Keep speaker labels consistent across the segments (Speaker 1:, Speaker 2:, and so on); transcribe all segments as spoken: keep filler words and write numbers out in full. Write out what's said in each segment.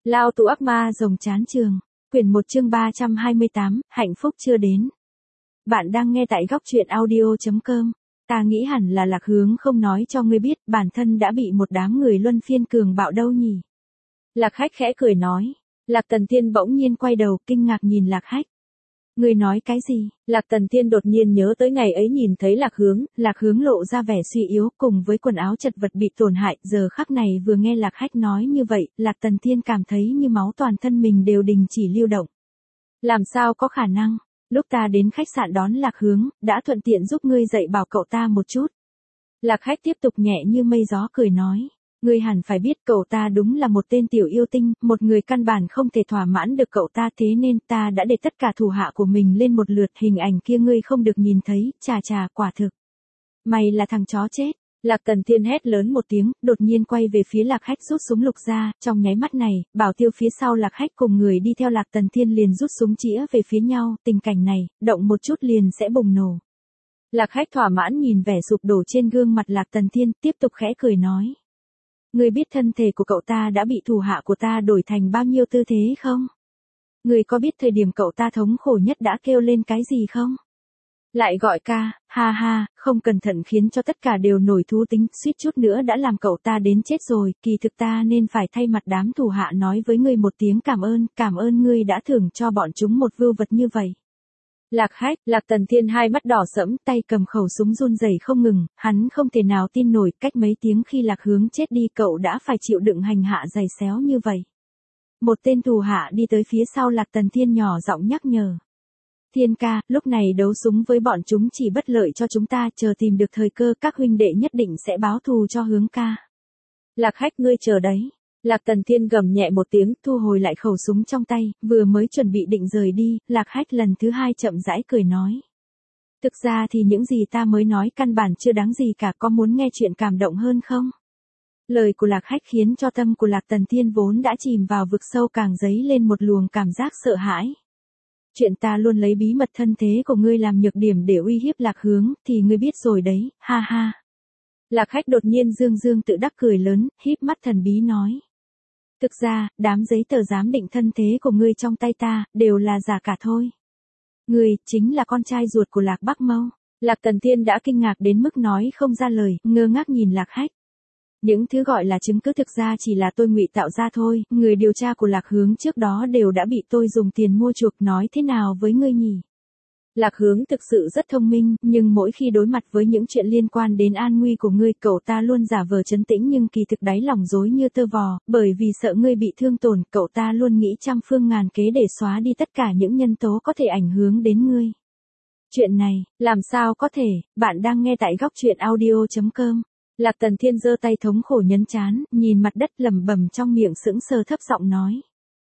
Speaker 1: Lao tù ác ma rồng chán trường. Quyển một chương ba trăm hai mươi tám, hạnh phúc chưa đến. Bạn đang nghe tại góc truyện audio.com. Ta nghĩ hẳn là Lạc Hướng không nói cho ngươi biết bản thân đã bị một đám người luân phiên cường bạo đâu nhỉ. Lạc Hách khẽ cười nói. Lạc Tần Tiên bỗng nhiên quay đầu kinh ngạc nhìn Lạc Hách. Ngươi nói cái gì? Lạc Tần Tiên đột nhiên nhớ tới ngày ấy nhìn thấy Lạc Hướng, Lạc Hướng lộ ra vẻ suy yếu cùng với quần áo chật vật bị tổn hại, giờ khắc này vừa nghe Lạc Hách nói như vậy, Lạc Tần Tiên cảm thấy như máu toàn thân mình đều đình chỉ lưu động. Làm sao có khả năng? Lúc ta đến khách sạn đón Lạc Hướng, đã thuận tiện giúp ngươi dạy bảo cậu ta một chút. Lạc Hách tiếp tục nhẹ như mây gió cười nói. Ngươi hẳn phải biết cậu ta đúng là một tên tiểu yêu tinh, một người căn bản không thể thỏa mãn được cậu ta, thế nên ta đã để tất cả thủ hạ của mình lên một lượt, hình ảnh kia ngươi không được nhìn thấy, chà chà quả thực. Mày là thằng chó chết. Lạc Tần Tiên hét lớn một tiếng, đột nhiên quay về phía Lạc Hách rút súng lục ra, trong nháy mắt này, Bảo Tiêu phía sau Lạc Hách cùng người đi theo Lạc Tần Tiên liền rút súng chĩa về phía nhau, tình cảnh này, động một chút liền sẽ bùng nổ. Lạc Hách thỏa mãn nhìn vẻ sụp đổ trên gương mặt Lạc Tần Tiên, tiếp tục khẽ cười nói. Ngươi biết thân thể của cậu ta đã bị thủ hạ của ta đổi thành bao nhiêu tư thế không? Ngươi có biết thời điểm cậu ta thống khổ nhất đã kêu lên cái gì không? Lại gọi ca, ha ha, không cẩn thận khiến cho tất cả đều nổi thú tính, suýt chút nữa đã làm cậu ta đến chết rồi, kỳ thực ta nên phải thay mặt đám thủ hạ nói với ngươi một tiếng cảm ơn, cảm ơn ngươi đã thưởng cho bọn chúng một vưu vật như vậy. Lạc Hách, Lạc Tần Thiên hai mắt đỏ sẫm, tay cầm khẩu súng run rẩy không ngừng, hắn không thể nào tin nổi, cách mấy tiếng khi Lạc Hướng chết đi cậu đã phải chịu đựng hành hạ dày xéo như vậy. Một tên thủ hạ đi tới phía sau Lạc Tần Thiên nhỏ giọng nhắc nhở. Thiên ca, lúc này đấu súng với bọn chúng chỉ bất lợi cho chúng ta, chờ tìm được thời cơ các huynh đệ nhất định sẽ báo thù cho Hướng ca. Lạc Hách ngươi chờ đấy. Lạc Tần Thiên gầm nhẹ một tiếng, thu hồi lại khẩu súng trong tay, vừa mới chuẩn bị định rời đi, Lạc Hách lần thứ hai chậm rãi cười nói. Thực ra thì những gì ta mới nói căn bản chưa đáng gì cả, có muốn nghe chuyện cảm động hơn không? Lời của Lạc Hách khiến cho tâm của Lạc Tần Thiên vốn đã chìm vào vực sâu càng dấy lên một luồng cảm giác sợ hãi. Chuyện ta luôn lấy bí mật thân thế của ngươi làm nhược điểm để uy hiếp Lạc Hướng, thì ngươi biết rồi đấy, ha ha. Lạc Hách đột nhiên dương dương tự đắc cười lớn, híp mắt thần bí nói. Thực ra, đám giấy tờ giám định thân thế của ngươi trong tay ta, đều là giả cả thôi. Ngươi, chính là con trai ruột của Lạc Bắc Mâu. Lạc Tần Thiên đã kinh ngạc đến mức nói không ra lời, ngơ ngác nhìn Lạc Hách. Những thứ gọi là chứng cứ thực ra chỉ là tôi ngụy tạo ra thôi, người điều tra của Lạc Hướng trước đó đều đã bị tôi dùng tiền mua chuộc, nói thế nào với ngươi nhỉ? Lạc Hướng thực sự rất thông minh, nhưng mỗi khi đối mặt với những chuyện liên quan đến an nguy của ngươi, cậu ta luôn giả vờ trấn tĩnh nhưng kỳ thực đáy lòng rối như tơ vò, bởi vì sợ ngươi bị thương tổn, cậu ta luôn nghĩ trăm phương ngàn kế để xóa đi tất cả những nhân tố có thể ảnh hưởng đến ngươi. Chuyện này, làm sao có thể, bạn đang nghe tại góc truyện audio.com. Lạc Tần Thiên giơ tay thống khổ nhấn chán, nhìn mặt đất lẩm bẩm trong miệng sững sờ thấp giọng nói.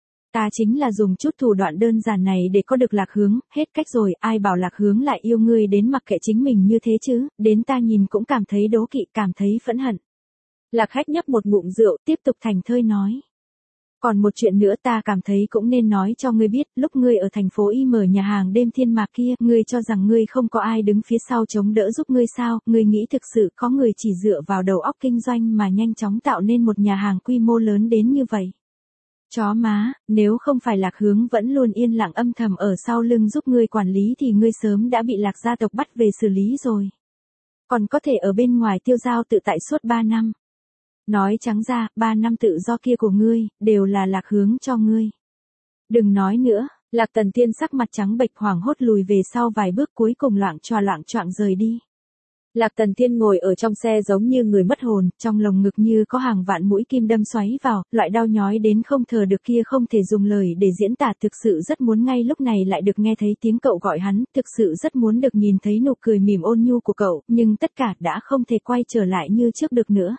Speaker 1: Ta chính là dùng chút thủ đoạn đơn giản này để có được Lạc Hướng, hết cách rồi, ai bảo Lạc Hướng lại yêu ngươi đến mặc kệ chính mình như thế chứ, đến ta nhìn cũng cảm thấy đố kỵ, cảm thấy phẫn hận. Lạc Hách nhấp một ngụm rượu, tiếp tục thành thơi nói. Còn một chuyện nữa ta cảm thấy cũng nên nói cho ngươi biết, lúc ngươi ở thành phố Y mở nhà hàng đêm thiên mạc kia, ngươi cho rằng ngươi không có ai đứng phía sau chống đỡ giúp ngươi sao, ngươi nghĩ thực sự có người chỉ dựa vào đầu óc kinh doanh mà nhanh chóng tạo nên một nhà hàng quy mô lớn đến như vậy. Chó má, nếu không phải Lạc Hướng vẫn luôn yên lặng âm thầm ở sau lưng giúp ngươi quản lý thì ngươi sớm đã bị Lạc gia tộc bắt về xử lý rồi. Còn có thể ở bên ngoài tiêu dao tự tại suốt ba năm. Nói trắng ra, ba năm tự do kia của ngươi, đều là Lạc Hướng cho ngươi. Đừng nói nữa, Lạc Tần Tiên sắc mặt trắng bệch hoảng hốt lùi về sau vài bước cuối cùng loạng choạng loạng choạng rời đi. Lạc Tần Thiên ngồi ở trong xe giống như người mất hồn, trong lồng ngực như có hàng vạn mũi kim đâm xoáy vào, loại đau nhói đến không thở được kia không thể dùng lời để diễn tả, thực sự rất muốn ngay lúc này lại được nghe thấy tiếng cậu gọi hắn, thực sự rất muốn được nhìn thấy nụ cười mỉm ôn nhu của cậu, nhưng tất cả đã không thể quay trở lại như trước được nữa.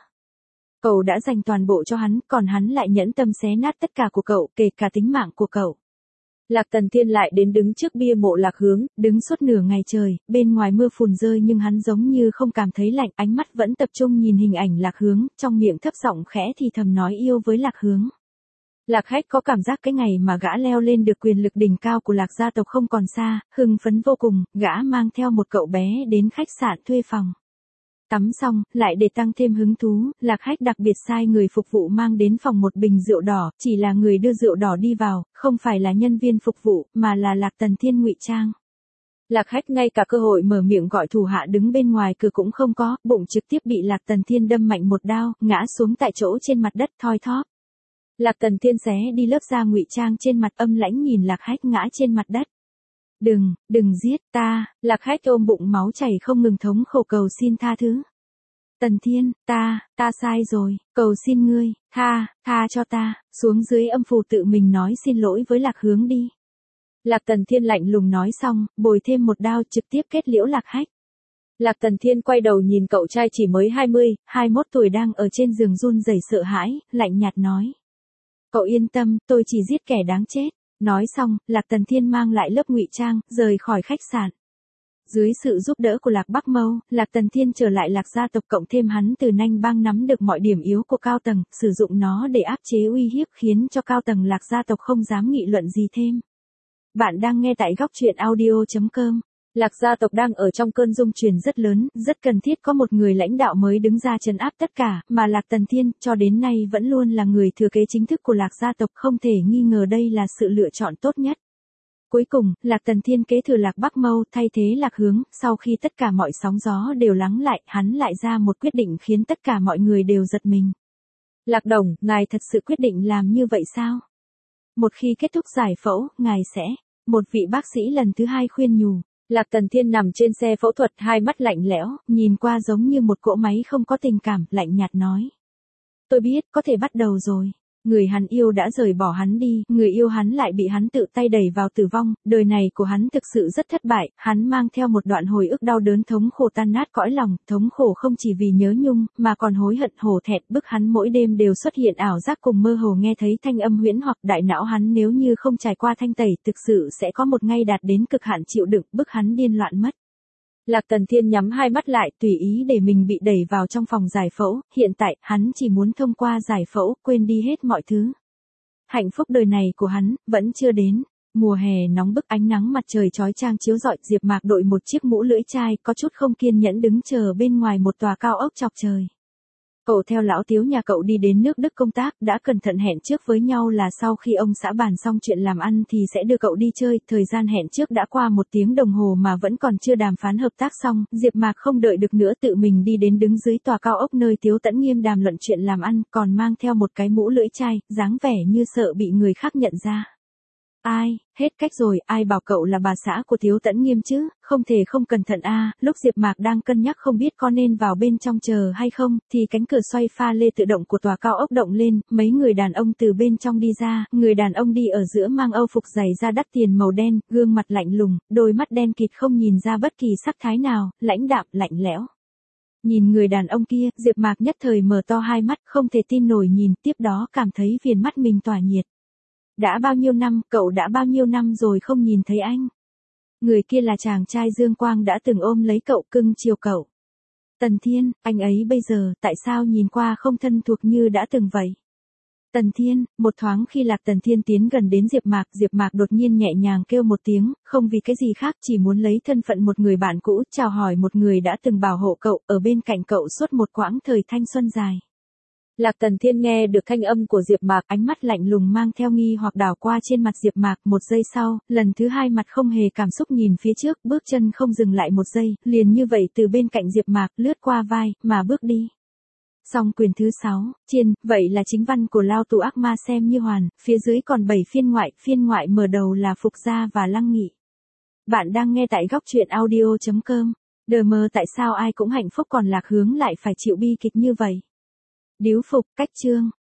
Speaker 1: Cậu đã dành toàn bộ cho hắn, còn hắn lại nhẫn tâm xé nát tất cả của cậu, kể cả tính mạng của cậu. Lạc Tần Thiên lại đến đứng trước bia mộ Lạc Hướng, đứng suốt nửa ngày trời, bên ngoài mưa phùn rơi nhưng hắn giống như không cảm thấy lạnh, ánh mắt vẫn tập trung nhìn hình ảnh Lạc Hướng, trong miệng thấp giọng khẽ thì thầm nói yêu với Lạc Hướng. Lạc Hách có cảm giác cái ngày mà gã leo lên được quyền lực đỉnh cao của Lạc gia tộc không còn xa, hưng phấn vô cùng, gã mang theo một cậu bé đến khách sạn thuê phòng. Tắm xong, lại để tăng thêm hứng thú, Lạc Hách đặc biệt sai người phục vụ mang đến phòng một bình rượu đỏ, chỉ là người đưa rượu đỏ đi vào, không phải là nhân viên phục vụ, mà là Lạc Tần Thiên ngụy trang. Lạc Hách ngay cả cơ hội mở miệng gọi thủ hạ đứng bên ngoài cửa cũng không có, bụng trực tiếp bị Lạc Tần Thiên đâm mạnh một đao, ngã xuống tại chỗ trên mặt đất thoi thóp. Lạc Tần Thiên xé đi lớp da ngụy trang trên mặt, âm lãnh nhìn Lạc Hách ngã trên mặt đất. Đừng, đừng giết ta, Lạc Hách ôm bụng máu chảy không ngừng thống khổ cầu xin tha thứ. Tần Thiên, ta, ta sai rồi, cầu xin ngươi, tha, tha cho ta, xuống dưới âm phủ tự mình nói xin lỗi với Lạc Hướng đi. Lạc Tần Thiên lạnh lùng nói xong, bồi thêm một đao trực tiếp kết liễu Lạc Hách. Lạc Tần Thiên quay đầu nhìn cậu trai chỉ mới hai mươi, hai mươi mốt tuổi đang ở trên giường run rẩy sợ hãi, lạnh nhạt nói. Cậu yên tâm, tôi chỉ giết kẻ đáng chết. Nói xong, Lạc Tần Thiên mang lại lớp ngụy trang, rời khỏi khách sạn. Dưới sự giúp đỡ của Lạc Bắc Mâu, Lạc Tần Thiên trở lại Lạc gia tộc cộng thêm hắn từ Nanh Bang nắm được mọi điểm yếu của cao tầng, sử dụng nó để áp chế uy hiếp khiến cho cao tầng Lạc gia tộc không dám nghị luận gì thêm. Bạn đang nghe tại góc truyện audio chấm com. Lạc gia tộc đang ở trong cơn rung chuyển rất lớn, rất cần thiết có một người lãnh đạo mới đứng ra trấn áp tất cả, mà Lạc Tần Thiên cho đến nay vẫn luôn là người thừa kế chính thức của Lạc gia tộc, không thể nghi ngờ đây là sự lựa chọn tốt nhất. Cuối cùng, Lạc Tần Thiên kế thừa Lạc Bắc Mâu thay thế Lạc Hướng, sau khi tất cả mọi sóng gió đều lắng lại, hắn lại ra một quyết định khiến tất cả mọi người đều giật mình. Lạc Đồng, ngài thật sự quyết định làm như vậy sao? Một khi kết thúc giải phẫu, ngài sẽ... Một vị bác sĩ lần thứ hai khuyên nhủ. Lạc Tần Thiên nằm trên xe phẫu thuật, hai mắt lạnh lẽo, nhìn qua giống như một cỗ máy không có tình cảm, lạnh nhạt nói. Tôi biết, có thể bắt đầu rồi. Người hắn yêu đã rời bỏ hắn đi, người yêu hắn lại bị hắn tự tay đẩy vào tử vong, đời này của hắn thực sự rất thất bại, hắn mang theo một đoạn hồi ức đau đớn thống khổ tan nát cõi lòng, thống khổ không chỉ vì nhớ nhung, mà còn hối hận hổ thẹn, bức hắn mỗi đêm đều xuất hiện ảo giác cùng mơ hồ nghe thấy thanh âm huyễn hoặc đại não hắn nếu như không trải qua thanh tẩy thực sự sẽ có một ngày đạt đến cực hạn chịu đựng, bức hắn điên loạn mất. Lạc Tần Thiên nhắm hai mắt lại, tùy ý để mình bị đẩy vào trong phòng giải phẫu, hiện tại, hắn chỉ muốn thông qua giải phẫu, quên đi hết mọi thứ. Hạnh phúc đời này của hắn, vẫn chưa đến. Mùa hè nóng bức, ánh nắng mặt trời chói chang chiếu rọi, Diệp Mạc đội một chiếc mũ lưỡi chai, có chút không kiên nhẫn đứng chờ bên ngoài một tòa cao ốc chọc trời. Cậu theo lão Tiếu nhà cậu đi đến nước Đức công tác, đã cẩn thận hẹn trước với nhau là sau khi ông xã bàn xong chuyện làm ăn thì sẽ đưa cậu đi chơi, thời gian hẹn trước đã qua một tiếng đồng hồ mà vẫn còn chưa đàm phán hợp tác xong, Diệp Mạc không đợi được nữa tự mình đi đến đứng dưới tòa cao ốc nơi Tiếu Tẫn Nghiêm đàm luận chuyện làm ăn, còn mang theo một cái mũ lưỡi chai, dáng vẻ như sợ bị người khác nhận ra. Ai, hết cách rồi, ai bảo cậu là bà xã của Tiếu Tẫn Nghiêm chứ, không thể không cẩn thận a. À. Lúc Diệp Mạc đang cân nhắc không biết có nên vào bên trong chờ hay không, thì cánh cửa xoay pha lê tự động của tòa cao ốc động lên, mấy người đàn ông từ bên trong đi ra, người đàn ông đi ở giữa mang âu phục giày da đắt tiền màu đen, gương mặt lạnh lùng, đôi mắt đen kịt không nhìn ra bất kỳ sắc thái nào, lãnh đạm, lạnh lẽo. Nhìn người đàn ông kia, Diệp Mạc nhất thời mở to hai mắt, không thể tin nổi nhìn, tiếp đó cảm thấy viền mắt mình tỏa nhiệt. Đã bao nhiêu năm, cậu đã bao nhiêu năm rồi không nhìn thấy anh. Người kia là chàng trai Dương Quang đã từng ôm lấy cậu, cưng chiều cậu. Tần Thiên, anh ấy bây giờ, tại sao nhìn qua không thân thuộc như đã từng vậy? Tần Thiên, một thoáng khi Lạc Tần Thiên tiến gần đến Diệp Mạc, Diệp Mạc đột nhiên nhẹ nhàng kêu một tiếng, không vì cái gì khác, chỉ muốn lấy thân phận một người bạn cũ, chào hỏi một người đã từng bảo hộ cậu, ở bên cạnh cậu suốt một quãng thời thanh xuân dài. Lạc Tần Thiên nghe được thanh âm của Diệp Mạc, ánh mắt lạnh lùng mang theo nghi hoặc đảo qua trên mặt Diệp Mạc, một giây sau, lần thứ hai mặt không hề cảm xúc nhìn phía trước, bước chân không dừng lại một giây, liền như vậy từ bên cạnh Diệp Mạc lướt qua vai, mà bước đi. Xong quyền thứ sáu, chiên, vậy là chính văn của Lao Tù Ác Ma xem như hoàn, phía dưới còn bảy phiên ngoại, phiên ngoại mở đầu là Phục Gia và Lăng Nghị. Bạn đang nghe tại góc truyện audio chấm com. Đờ mờ tại sao ai cũng hạnh phúc còn Lạc Hướng lại phải chịu bi kịch như vậy? Điếu phục, cách chương.